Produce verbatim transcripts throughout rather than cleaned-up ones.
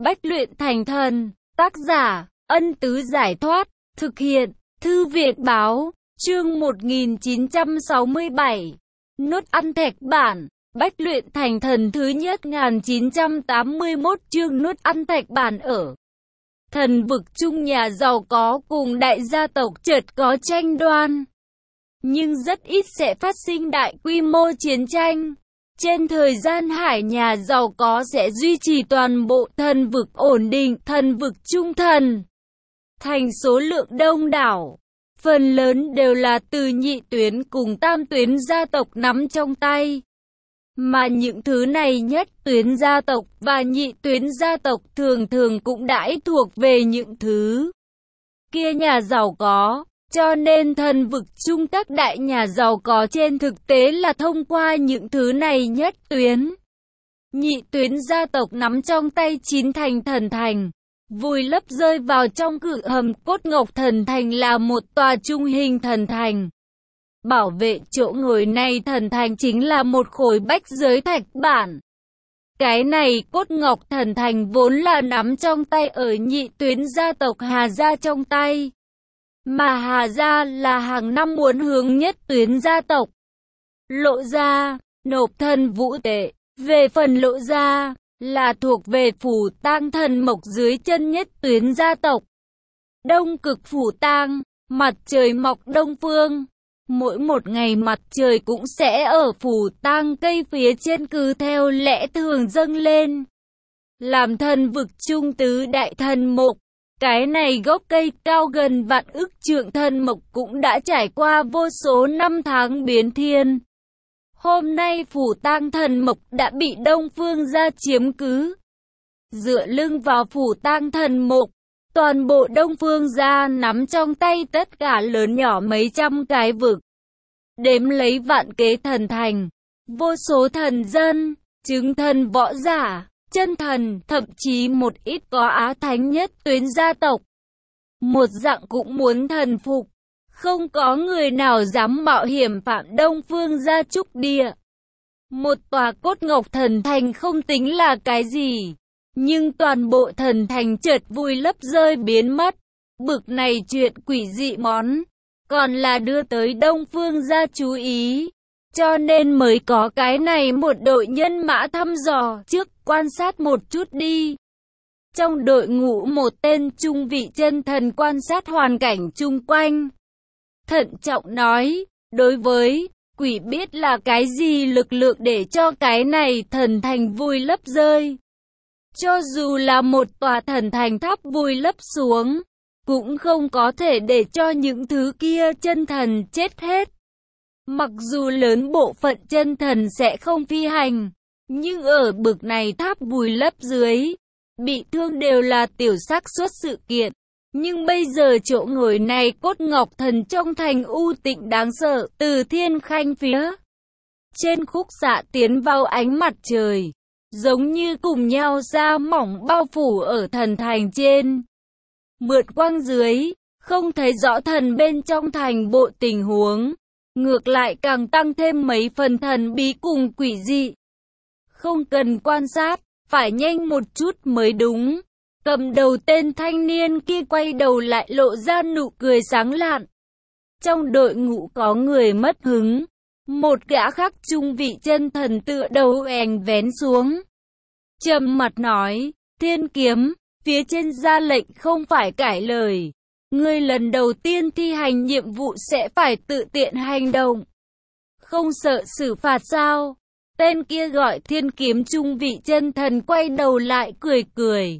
Bách luyện thành thần. Tác giả, Ân Tứ Giải Thoát. Thực hiện, Thư viện Báo. Chương một nghìn chín trăm sáu mươi bảy. Nốt ăn thạch bản. Bách luyện thành thần thứ nhất một nghìn chín trăm tám mươi mốt chương nốt ăn thạch bản. Ở thần vực chung, nhà giàu có cùng đại gia tộc chợt có tranh đoan, nhưng rất ít sẽ phát sinh đại quy mô chiến tranh. Trên thời gian hải, nhà giàu có sẽ duy trì toàn bộ thần vực ổn định. Thần vực trung thần thành số lượng đông đảo, phần lớn đều là từ nhị tuyến cùng tam tuyến gia tộc nắm trong tay. Mà những thứ này nhất tuyến gia tộc và nhị tuyến gia tộc thường thường cũng đãi thuộc về những thứ kia nhà giàu có. Cho nên thần vực chung các đại nhà giàu có trên thực tế là thông qua những thứ này nhất tuyến, nhị tuyến gia tộc nắm trong tay chín thành thần thành, vùi lấp rơi vào trong cự hầm cốt ngọc. Thần thành là một tòa trung hình thần thành. Bảo vệ chỗ ngồi này thần thành chính là một khối bách giới thạch bản. Cái này cốt ngọc thần thành vốn là nắm trong tay ở nhị tuyến gia tộc Hà Gia trong tay. Mà Hà Gia là hàng năm muốn hướng nhất tuyến gia tộc Lộ Gia nộp thần vũ tệ. Về phần Lộ Gia là thuộc về Phủ Tang thần mộc dưới chân nhất tuyến gia tộc. Đông cực Phủ Tang, mặt trời mọc đông phương. Mỗi một ngày mặt trời cũng sẽ ở Phủ Tang cây phía trên cứ theo lẽ thường dâng lên, làm thần vực trung tứ đại thần mộc. Cái này gốc cây cao gần vạn ức trượng thần mộc cũng đã trải qua vô số năm tháng biến thiên. Hôm nay Phủ Tang thần mộc đã bị Đông Phương gia chiếm cứ. Dựa lưng vào Phủ Tang thần mộc, toàn bộ Đông Phương gia nắm trong tay tất cả lớn nhỏ mấy trăm cái vực. Đếm lấy vạn kế thần thành, vô số thần dân, chứng thần võ giả, chân thần, thậm chí một ít có á thánh nhất tuyến gia tộc. Một dạng cũng muốn thần phục. Không có người nào dám mạo hiểm phạm Đông Phương gia trúc địa. Một tòa cốt ngọc thần thành không tính là cái gì, nhưng toàn bộ thần thành chợt vùi lấp rơi biến mất. Bực này chuyện quỷ dị món, còn là đưa tới Đông Phương gia chú ý. Cho nên mới có cái này một đội nhân mã thăm dò trước, quan sát một chút đi. Trong đội ngũ một tên trung vị chân thần quan sát hoàn cảnh chung quanh. Thận trọng nói, đối với quỷ biết là cái gì lực lượng để cho cái này thần thành vùi lấp rơi. Cho dù là một tòa thần thành tháp vùi lấp xuống, cũng không có thể để cho những thứ kia chân thần chết hết. Mặc dù lớn bộ phận chân thần sẽ không phi hành, nhưng ở bực này tháp vùi lấp dưới, bị thương đều là tiểu xác suất sự kiện. Nhưng bây giờ chỗ ngồi này cốt ngọc thần trong thành u tịnh đáng sợ. Từ thiên khanh phía trên khúc xạ tiến vào ánh mặt trời, giống như cùng nhau da mỏng bao phủ ở thần thành trên. Mượn quang dưới, không thấy rõ thần bên trong thành bộ tình huống, ngược lại càng tăng thêm mấy phần thần bí cùng quỷ dị. Không cần quan sát, phải nhanh một chút mới đúng. Cầm đầu tên thanh niên kia quay đầu lại lộ ra nụ cười sáng lạn. Trong đội ngũ có người mất hứng. Một gã khác trung vị chân thần tựa đầu ènh vén xuống, trầm mặt nói, Thiên Kiếm, phía trên ra lệnh không phải cãi lời. Ngươi lần đầu tiên thi hành nhiệm vụ sẽ phải tự tiện hành động, không sợ xử phạt sao? Tên kia gọi Thiên Kiếm trung vị chân thần quay đầu lại cười cười,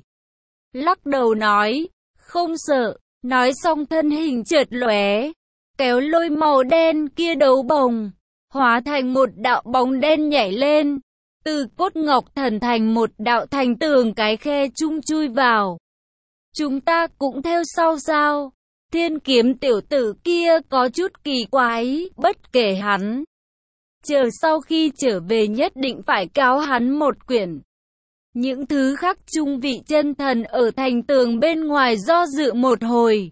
lắc đầu nói, không sợ. Nói xong thân hình chợt lóe, kéo lôi màu đen kia đấu bồng, hóa thành một đạo bóng đen nhảy lên, từ cốt ngọc thần thành một đạo thành tường cái khe chung chui vào. Chúng ta cũng theo sau sao? Thiên Kiếm tiểu tử kia có chút kỳ quái, bất kể hắn. Chờ sau khi trở về nhất định phải cáo hắn một quyển. Những thứ khác trung vị chân thần ở thành tường bên ngoài do dự một hồi,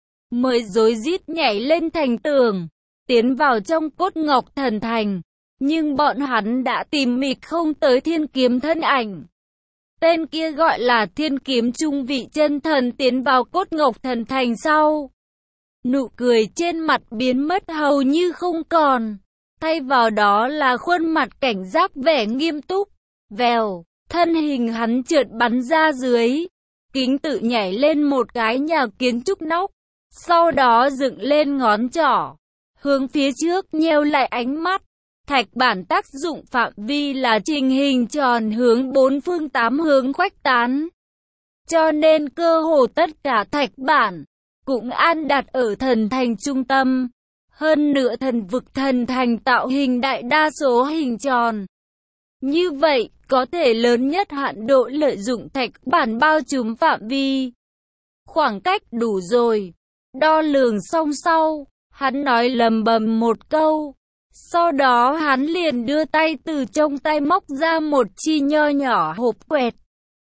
mới rối rít nhảy lên thành tường, tiến vào trong cốt ngọc thần thành. Nhưng bọn hắn đã tìm mịt không tới Thiên Kiếm thân ảnh. Tên kia gọi là Thiên Kiếm Trung vị chân thần tiến vào cốt ngọc thần thành sau. Nụ cười trên mặt biến mất hầu như không còn. Thay vào đó là khuôn mặt cảnh giác vẻ nghiêm túc. Vèo, thân hình hắn trượt bắn ra dưới. Kính tự nhảy lên một cái nhà kiến trúc nóc. Sau đó dựng lên ngón trỏ. Hướng phía trước nheo lại ánh mắt. Thạch bản tác dụng phạm vi là trình hình tròn hướng bốn phương tám hướng khuếch tán. Cho nên cơ hồ tất cả thạch bản cũng an đặt ở thần thành trung tâm. Hơn nữa thần vực thần thành tạo hình đại đa số hình tròn. Như vậy, có thể lớn nhất hạn độ lợi dụng thạch bản bao trùm phạm vi. Khoảng cách đủ rồi. Đo lường xong sau, hắn nói lầm bầm một câu. Sau đó hắn liền đưa tay từ trong tay móc ra một chi nho nhỏ hộp quẹt.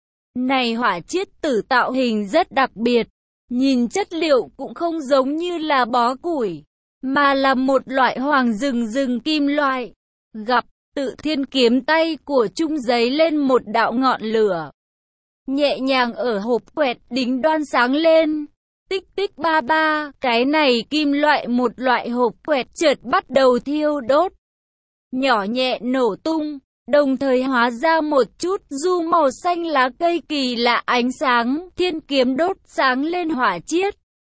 Này hỏa chiết tử tạo hình rất đặc biệt. Nhìn chất liệu cũng không giống như là bó củi, mà là một loại hoàng rừng rừng kim loại. Gặp tự thiên kiếm tay của Trung giấy lên một đạo ngọn lửa. Nhẹ nhàng ở hộp quẹt đính đoan sáng lên. Tích tích ba ba, cái này kim loại một loại hộp quẹt chợt bắt đầu thiêu đốt. Nhỏ nhẹ nổ tung, đồng thời hóa ra một chút du màu xanh lá cây kỳ lạ ánh sáng, thiên kiếm đốt sáng lên hỏa chiết.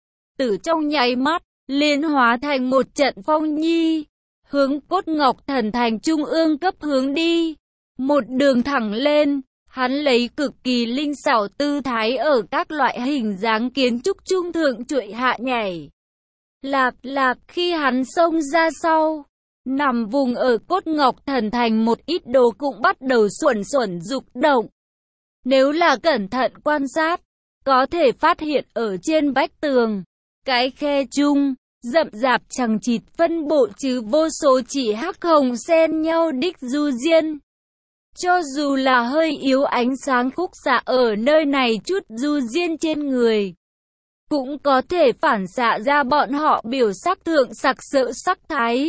Từ trong nháy mắt, liên hóa thành một trận phong nhi, hướng cốt ngọc thần thành trung ương cấp hướng đi. Một đường thẳng lên. Hắn lấy cực kỳ linh xảo tư thái ở các loại hình dáng kiến trúc trung thượng chuỗi hạ nhảy. Lạc lạc khi hắn xông ra sau, nằm vùng ở cốt ngọc thần thành một ít đồ cũng bắt đầu xuẩn xuẩn dục động. Nếu là cẩn thận quan sát, có thể phát hiện ở trên vách tường, cái khe chung, rậm rạp chằng chịt phân bộ chứ vô số chỉ hắc hồng xen nhau đích du diên. Cho dù là hơi yếu ánh sáng khúc xạ ở nơi này chút du diên trên người, cũng có thể phản xạ ra bọn họ biểu sắc thượng sặc sỡ sắc thái.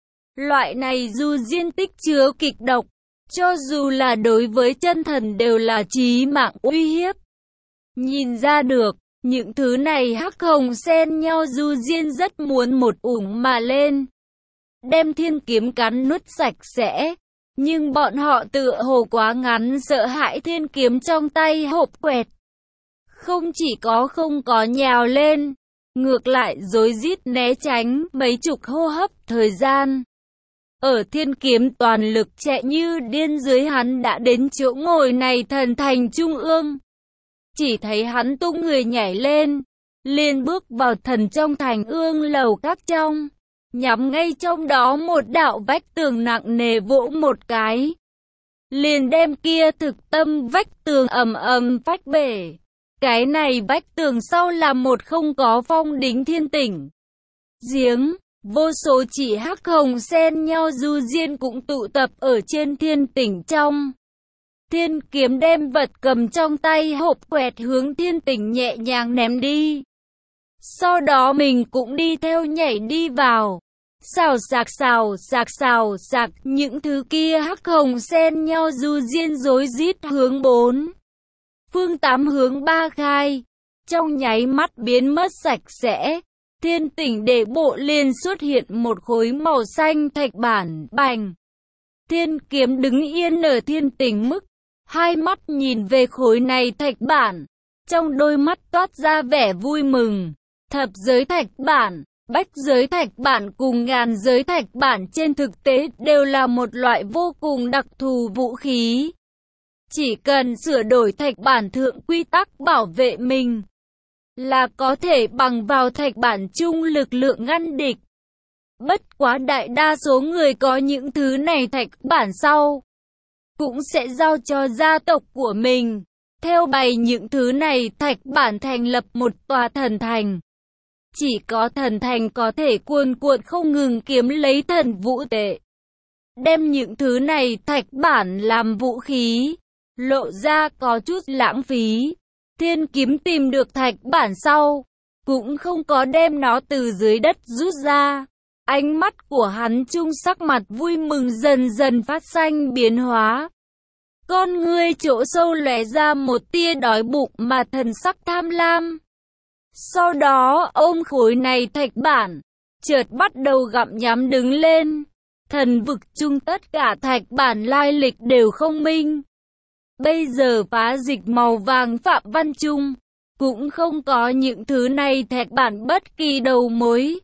Loại này du diên tích chứa kịch độc, cho dù là đối với chân thần đều là chí mạng uy hiếp. Nhìn ra được, những thứ này hắc hồng xen nhau du diên rất muốn một ủng mà lên, đem thiên kiếm cắn nuốt sạch sẽ. Nhưng bọn họ tựa hồ quá ngắn sợ hãi thiên kiếm trong tay hộp quẹt. Không chỉ có không có nhào lên, ngược lại rối rít né tránh mấy chục hô hấp thời gian. Ở thiên kiếm toàn lực chạy như điên dưới hắn đã đến chỗ ngồi này thần thành trung ương. Chỉ thấy hắn tung người nhảy lên, liền bước vào thần trong thành ương lầu các trong. Nhắm ngay trong đó một đạo vách tường nặng nề vỗ một cái. Liền đem kia thực tâm vách tường ầm ầm phách bể. Cái này vách tường sau là một không có phong đính thiên tỉnh. Giếng, vô số chỉ hắc hồng xen nhau du diên cũng tụ tập ở trên thiên tỉnh trong. Thiên kiếm đem vật cầm trong tay hộp quẹt hướng thiên tỉnh nhẹ nhàng ném đi. Sau đó mình cũng đi theo nhảy đi vào. Xào xạc xào xạc xào xạc, những thứ kia hắc hồng xen nhau du diên rối rít hướng bốn phương tám hướng ba khai. Trong nháy mắt biến mất sạch sẽ. Thiên tỉnh để bộ liền xuất hiện một khối màu xanh thạch bản, bành. Thiên kiếm đứng yên ở thiên tỉnh mức. Hai mắt nhìn về khối này thạch bản. Trong đôi mắt toát ra vẻ vui mừng. Thập giới thạch bản, bách giới thạch bản cùng ngàn giới thạch bản trên thực tế đều là một loại vô cùng đặc thù vũ khí. Chỉ cần sửa đổi thạch bản thượng quy tắc bảo vệ mình, là có thể bằng vào thạch bản chung lực lượng ngăn địch. Bất quá đại đa số người có những thứ này thạch bản sau, cũng sẽ giao cho gia tộc của mình. Theo bày những thứ này thạch bản thành lập một tòa thần thành. Chỉ có thần thành có thể cuồn cuộn không ngừng kiếm lấy thần vũ tệ. Đem những thứ này thạch bản làm vũ khí, lộ ra có chút lãng phí. Thiên kiếm tìm được thạch bản sau, cũng không có đem nó từ dưới đất rút ra. Ánh mắt của hắn trung sắc mặt vui mừng dần dần phát sinh biến hóa. Con ngươi chỗ sâu lóe ra một tia đói bụng mà thần sắc tham lam. Sau đó ôm khối này thạch bản, chợt bắt đầu gặm nhắm đứng lên. Thần vực chung tất cả thạch bản lai lịch đều không minh. Bây giờ phá dịch màu vàng Phạm Văn Trung cũng không có những thứ này thạch bản bất kỳ đầu mối.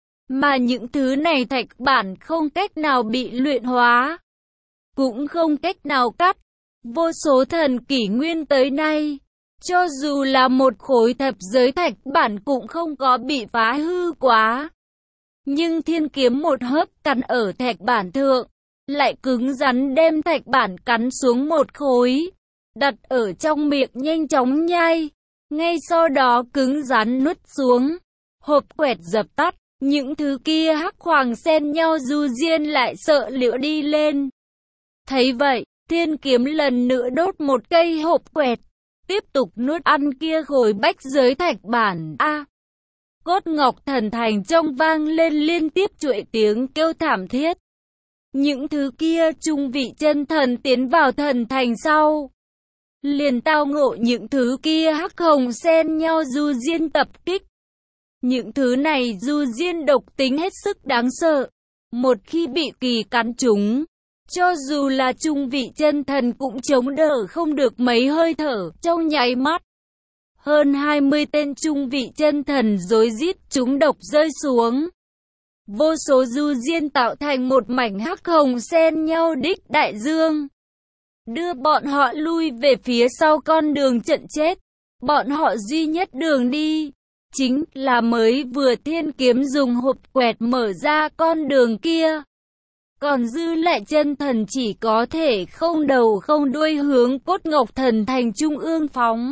Mà những thứ này thạch bản không cách nào bị luyện hóa, cũng không cách nào cắt. Vô số thần kỷ nguyên tới nay, cho dù là một khối thập giới thạch bản cũng không có bị phá hư quá. Nhưng thiên kiếm một hớp cắn ở thạch bản thượng, lại cứng rắn đem thạch bản cắn xuống một khối, đặt ở trong miệng nhanh chóng nhai. Ngay sau đó cứng rắn nuốt xuống, hộp quẹt dập tắt. Những thứ kia hắc hoàng xen nhau du diên lại sợ liễu đi lên. Thấy vậy, thiên kiếm lần nữa đốt một cây hộp quẹt, tiếp tục nuốt ăn kia khối bách giới thạch bản. A, à, cốt ngọc thần thành trong vang lên liên tiếp chuỗi tiếng kêu thảm thiết. Những thứ kia trung vị chân thần tiến vào thần thành sau, liền tao ngộ những thứ kia hắc hồng xen nhau du diên tập kích. Những thứ này du diên độc tính hết sức đáng sợ. Một khi bị kỳ cắn trúng, cho dù là trung vị chân thần cũng chống đỡ không được mấy hơi thở. Trong nháy mắt, hơn hai mươi tên trung vị chân thần rối rít trúng độc rơi xuống. Vô số du diên tạo thành một mảnh hắc hồng xen nhau đích đại dương, đưa bọn họ lui về phía sau con đường trận chết. Bọn họ duy nhất đường đi chính là mới vừa thiên kiếm dùng hộp quẹt mở ra con đường kia. Còn dư lại chân thần chỉ có thể không đầu không đuôi hướng cốt ngọc thần thành trung ương phóng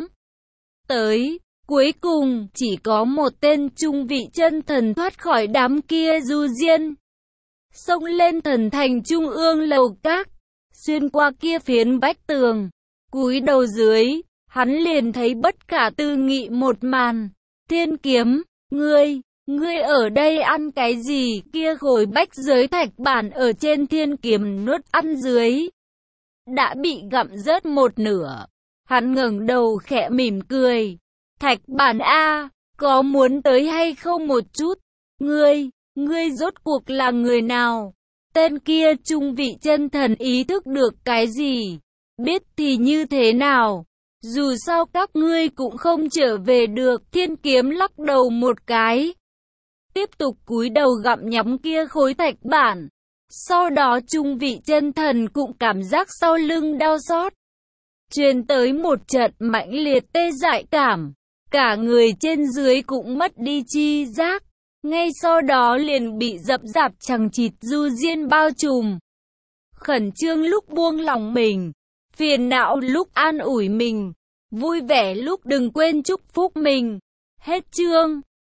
tới. Cuối cùng, chỉ có một tên trung vị chân thần thoát khỏi đám kia du diên, xông lên thần thành trung ương lầu các, xuyên qua kia phiến vách tường, cúi đầu dưới, hắn liền thấy bất khả tư nghị một màn. Thiên kiếm, ngươi, ngươi ở đây ăn cái gì? Kia khối bách giới thạch bản ở trên thiên kiếm nuốt ăn dưới, đã bị gặm rớt một nửa. Hắn ngẩng đầu khẽ mỉm cười. Thạch bản a, có muốn tới hay không một chút? Ngươi, ngươi rốt cuộc là người nào? Tên kia trung vị chân thần ý thức được cái gì? Biết thì như thế nào? Dù sao các ngươi cũng không trở về được. Thiên kiếm lắc đầu một cái, tiếp tục cúi đầu gặm nhắm kia khối thạch bản. Sau đó trung vị chân thần cũng cảm giác sau lưng đau xót, truyền tới một trận mãnh liệt tê dại cảm. Cả người trên dưới cũng mất đi chi giác. Ngay sau đó liền bị dập dạp chằng chịt du diên bao trùm. Khẩn trương lúc buông lỏng mình, phiền não lúc an ủi mình, vui vẻ lúc đừng quên chúc phúc mình. Hết chương.